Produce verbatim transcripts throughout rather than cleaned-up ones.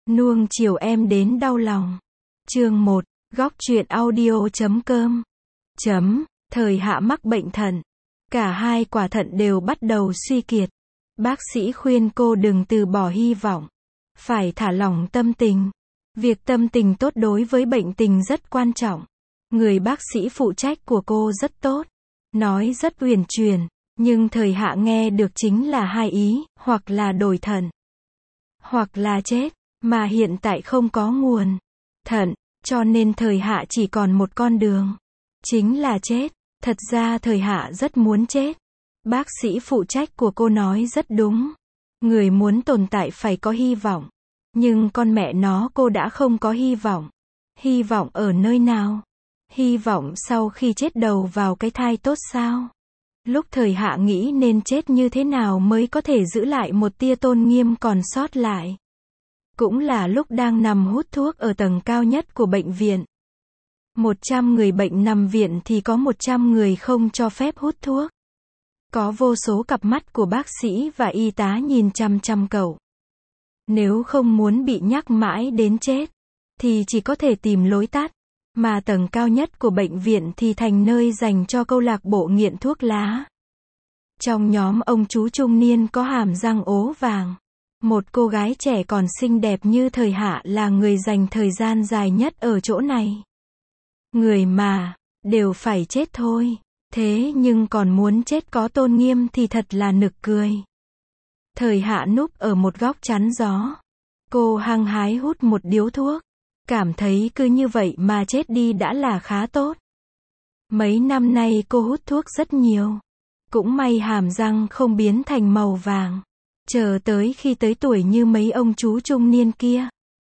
Nuông chiều em đến đau lòng. Chương một, góc truyện audio chấm com. Chấm, thời Hạ mắc bệnh thận. Cả hai quả thận đều bắt đầu suy kiệt. Bác sĩ khuyên cô đừng từ bỏ hy vọng. Phải thả lỏng tâm tình. Việc tâm tình tốt đối với bệnh tình rất quan trọng. Người bác sĩ phụ trách của cô rất tốt. Nói rất uyển chuyển. Nhưng thời Hạ nghe được chính là hai ý, hoặc là đổi thận, hoặc là chết. Mà hiện tại không có nguồn thận, cho nên thời Hạ chỉ còn một con đường. Chính là chết. Thật ra thời Hạ rất muốn chết. Bác sĩ phụ trách của cô nói rất đúng. Người muốn tồn tại phải có hy vọng. Nhưng con mẹ nó cô đã không có hy vọng. Hy vọng ở nơi nào? Hy vọng sau khi chết đầu vào cái thai tốt sao? Lúc thời Hạ nghĩ nên chết như thế nào mới có thể giữ lại một tia tôn nghiêm còn sót lại. Cũng là lúc đang nằm hút thuốc ở tầng cao nhất của bệnh viện. một trăm người bệnh nằm viện thì có một trăm người không cho phép hút thuốc. Có vô số cặp mắt của bác sĩ và y tá nhìn chằm chằm cậu. Nếu không muốn bị nhắc mãi đến chết, thì chỉ có thể tìm lối tắt. Mà tầng cao nhất của bệnh viện thì thành nơi dành cho câu lạc bộ nghiện thuốc lá. Trong nhóm ông chú trung niên có hàm răng ố vàng. Một cô gái trẻ còn xinh đẹp như thời Hạ là người dành thời gian dài nhất ở chỗ này. Người mà, đều phải chết thôi. Thế nhưng còn muốn chết có tôn nghiêm thì thật là nực cười. Thời Hạ núp ở một góc chắn gió. Cô hăng hái hút một điếu thuốc. Cảm thấy cứ như vậy mà chết đi đã là khá tốt. Mấy năm nay cô hút thuốc rất nhiều. Cũng may hàm răng không biến thành màu vàng. Chờ tới khi tới tuổi như mấy ông chú trung niên kia.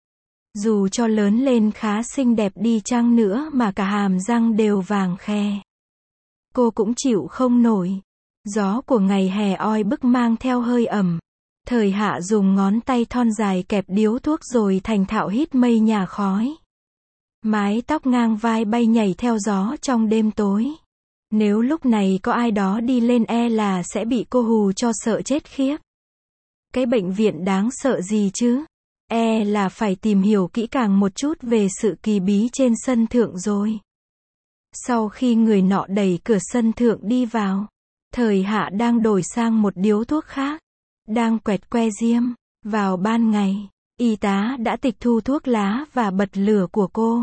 Dù cho lớn lên khá xinh đẹp đi chăng nữa mà cả hàm răng đều vàng khè. Cô cũng chịu không nổi. Gió của ngày hè oi bức mang theo hơi ẩm. Thời Hạ dùng ngón tay thon dài kẹp điếu thuốc rồi thành thạo hít mây nhà khói. Mái tóc ngang vai bay nhảy theo gió trong đêm tối. Nếu lúc này có ai đó đi lên e là sẽ bị cô hù cho sợ chết khiếp. Cái bệnh viện đáng sợ gì chứ? E là phải tìm hiểu kỹ càng một chút về sự kỳ bí trên sân thượng rồi. Sau khi người nọ đẩy cửa sân thượng đi vào, thời Hạ đang đổi sang một điếu thuốc khác. Đang quẹt que diêm. Vào ban ngày, y tá đã tịch thu thuốc lá và bật lửa của cô.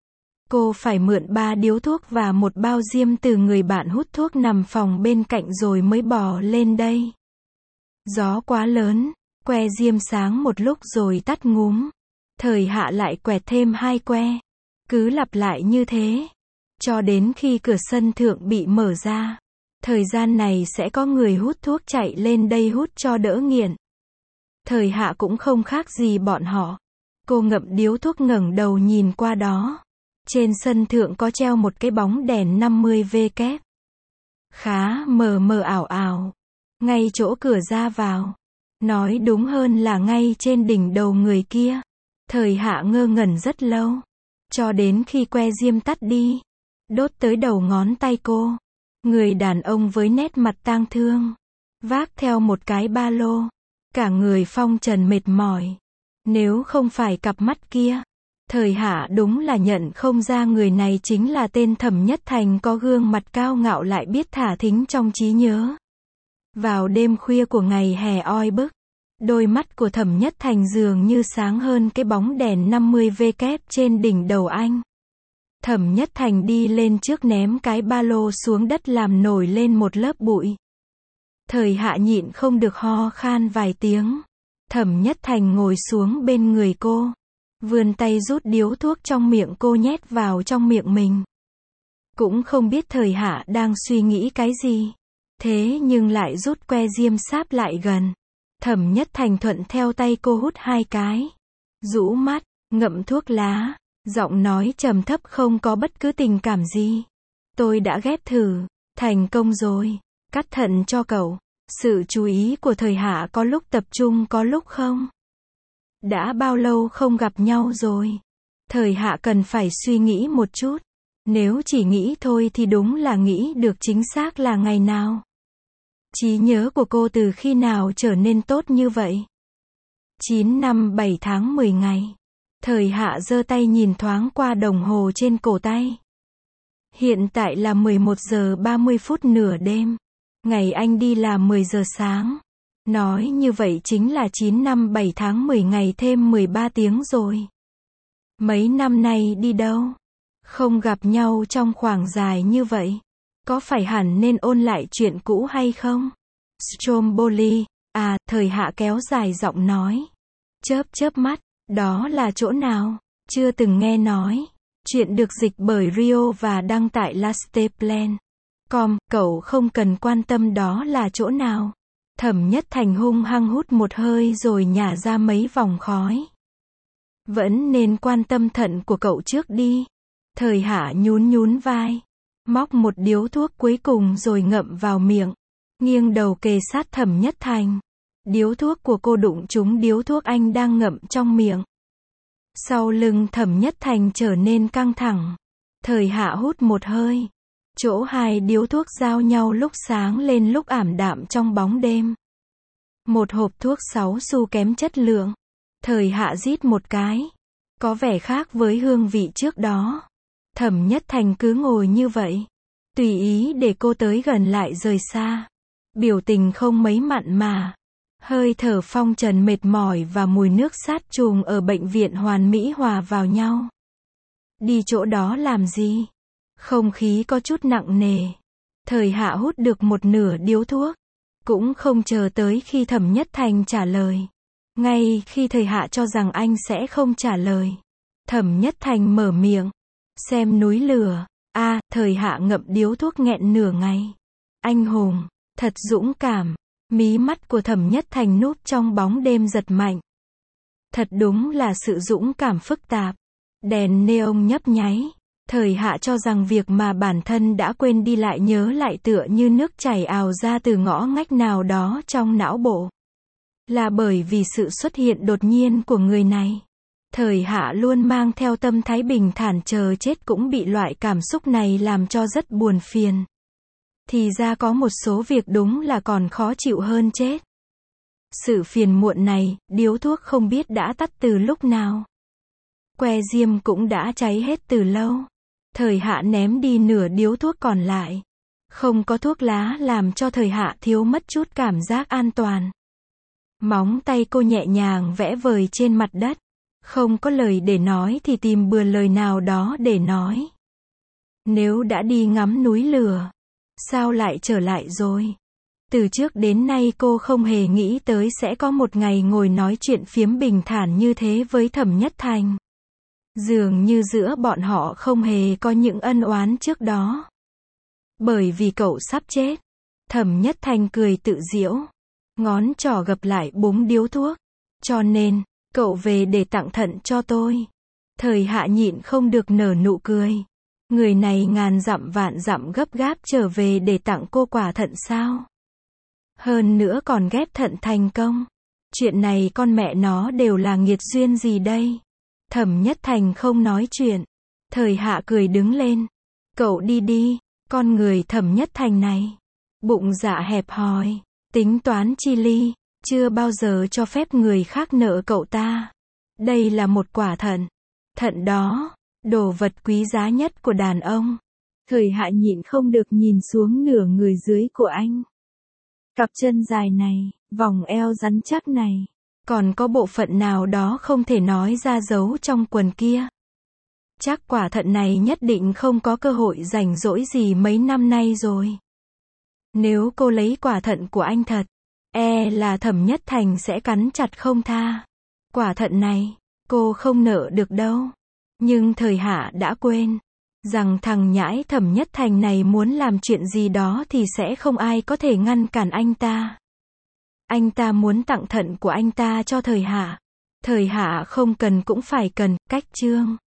Cô phải mượn ba điếu thuốc và một bao diêm từ người bạn hút thuốc nằm phòng bên cạnh rồi mới bò lên đây. Gió quá lớn, que diêm sáng một lúc rồi tắt ngúm. Thời Hạ lại quẹt thêm hai que. Cứ lặp lại như thế. Cho đến khi cửa sân thượng bị mở ra. Thời gian này sẽ có người hút thuốc chạy lên đây hút cho đỡ nghiện. Thời Hạ cũng không khác gì bọn họ. Cô ngậm điếu thuốc ngẩng đầu nhìn qua đó. Trên sân thượng có treo một cái bóng đèn năm mươi vông kép. Khá mờ mờ ảo ảo. Ngay chỗ cửa ra vào. Nói đúng hơn là ngay trên đỉnh đầu người kia. Thời Hạ ngơ ngẩn rất lâu. Cho đến khi que diêm tắt đi. Đốt tới đầu ngón tay cô. Người đàn ông với nét mặt tang thương. Vác theo một cái ba lô. Cả người phong trần mệt mỏi. Nếu không phải cặp mắt kia. Thời Hạ đúng là nhận không ra người này chính là tên Thẩm Nhất Thành có gương mặt cao ngạo lại biết thả thính trong trí nhớ. Vào đêm khuya của ngày hè oi bức. Đôi mắt của Thẩm Nhất Thành dường như sáng hơn cái bóng đèn năm mươi vông kép trên đỉnh đầu anh. Thẩm Nhất Thành đi lên trước ném cái ba lô xuống đất làm nổi lên một lớp bụi. Thời Hạ nhịn không được ho khan vài tiếng. Thẩm Nhất Thành ngồi xuống bên người cô. Vươn tay rút điếu thuốc trong miệng cô nhét vào trong miệng mình. Cũng không biết thời Hạ đang suy nghĩ cái gì. Thế nhưng lại rút que diêm sáp lại gần. Thẩm Nhất Thành thuận theo tay cô hút hai cái. Rũ mắt, ngậm thuốc lá. Giọng nói trầm thấp không có bất cứ tình cảm gì. Tôi đã ghép thử. Thành công rồi. Cắt thận cho cậu. Sự chú ý của thời Hạ có lúc tập trung có lúc không. Đã bao lâu không gặp nhau rồi. Thời Hạ cần phải suy nghĩ một chút. Nếu chỉ nghĩ thôi thì đúng là nghĩ được chính xác là ngày nào. Trí nhớ của cô từ khi nào trở nên tốt như vậy? chín năm bảy tháng mười ngày. Thời Hạ giơ tay nhìn thoáng qua đồng hồ trên cổ tay. Hiện tại là mười một giờ ba mươi phút nửa đêm. Ngày anh đi là mười giờ sáng. Nói như vậy chính là chín năm bảy tháng mười ngày thêm mười ba tiếng rồi. Mấy năm nay đi đâu? Không gặp nhau trong khoảng dài như vậy. Có phải hẳn nên ôn lại chuyện cũ hay không? Stromboli, à, Thời Hạ kéo dài giọng nói. Chớp chớp mắt, đó là chỗ nào? Chưa từng nghe nói. Chuyện được dịch bởi Rio và đăng tại lasteplan chấm com, cậu không cần quan tâm đó là chỗ nào. Thẩm Nhất Thành hung hăng hút một hơi rồi nhả ra mấy vòng khói. Vẫn nên quan tâm thận của cậu trước đi. Thời Hạ nhún nhún vai. Móc một điếu thuốc cuối cùng rồi ngậm vào miệng. Nghiêng đầu kề sát Thẩm Nhất Thành. Điếu thuốc của cô đụng trúng điếu thuốc anh đang ngậm trong miệng. Sau lưng Thẩm Nhất Thành trở nên căng thẳng. Thời Hạ hút một hơi. Chỗ hai điếu thuốc giao nhau lúc sáng lên lúc ảm đạm trong bóng đêm. Một hộp thuốc sáu xu kém chất lượng. Thời Hạ rít một cái. Có vẻ khác với hương vị trước đó. Thẩm Nhất Thành cứ ngồi như vậy. Tùy ý để cô tới gần lại rời xa. Biểu tình không mấy mặn mà. Hơi thở phong trần mệt mỏi và mùi nước sát trùng ở bệnh viện Hoàn Mỹ hòa vào nhau. Đi chỗ đó làm gì? Không khí có chút nặng nề. Thời Hạ hút được một nửa điếu thuốc. Cũng không chờ tới khi Thẩm Nhất Thành trả lời. Ngay khi Thời Hạ cho rằng anh sẽ không trả lời. Thẩm Nhất Thành mở miệng. Xem núi lửa. A, à, Thời Hạ ngậm điếu thuốc nghẹn nửa ngày. Anh hùng. Thật dũng cảm. Mí mắt của Thẩm Nhất Thành núp trong bóng đêm giật mạnh. Thật đúng là sự dũng cảm phức tạp. Đèn neon nhấp nháy. Thời Hạ cho rằng việc mà bản thân đã quên đi lại nhớ lại tựa như nước chảy ào ra từ ngõ ngách nào đó trong não bộ. Là bởi vì sự xuất hiện đột nhiên của người này. Thời Hạ luôn mang theo tâm thái bình thản chờ chết cũng bị loại cảm xúc này làm cho rất buồn phiền. Thì ra có một số việc đúng là còn khó chịu hơn chết. Sự phiền muộn này, điếu thuốc không biết đã tắt từ lúc nào. Que diêm cũng đã cháy hết từ lâu. Thời Hạ ném đi nửa điếu thuốc còn lại. Không có thuốc lá làm cho Thời Hạ thiếu mất chút cảm giác an toàn. Móng tay cô nhẹ nhàng vẽ vời trên mặt đất. Không có lời để nói thì tìm bừa lời nào đó để nói. Nếu đã đi ngắm núi lửa, sao lại trở lại rồi? Từ trước đến nay cô không hề nghĩ tới sẽ có một ngày ngồi nói chuyện phiếm bình thản như thế với Thẩm Nhất Thành. Dường như giữa bọn họ không hề có những ân oán trước đó. Bởi vì cậu sắp chết. Thẩm Nhất Thành cười tự giễu. Ngón trỏ gập lại búng điếu thuốc. Cho nên, cậu về để tặng thận cho tôi. Thời Hạ nhịn không được nở nụ cười. Người này ngàn dặm vạn dặm gấp gáp trở về để tặng cô quả thận sao? Hơn nữa còn ghép thận thành công. Chuyện này con mẹ nó đều là nghiệt duyên gì đây? Thẩm Nhất Thành không nói chuyện. Thời Hạ cười đứng lên. Cậu đi đi, con người Thẩm Nhất Thành này. Bụng dạ hẹp hòi, tính toán chi ly, chưa bao giờ cho phép người khác nợ cậu ta. Đây là một quả thận. Thận đó, đồ vật quý giá nhất của đàn ông. Thời Hạ nhịn không được nhìn xuống nửa người dưới của anh. Cặp chân dài này, vòng eo rắn chắc này. Còn có bộ phận nào đó không thể nói ra giấu trong quần kia. Chắc quả thận này nhất định không có cơ hội rảnh rỗi gì mấy năm nay rồi. Nếu cô lấy quả thận của anh thật, e là Thẩm Nhất Thành sẽ cắn chặt không tha. Quả thận này, cô không nợ được đâu. Nhưng Thời Hạ đã quên rằng thằng nhãi Thẩm Nhất Thành này muốn làm chuyện gì đó thì sẽ không ai có thể ngăn cản anh ta. Anh ta muốn tặng thận của anh ta cho Thời Hạ. Thời Hạ không cần cũng phải cần, cách chương.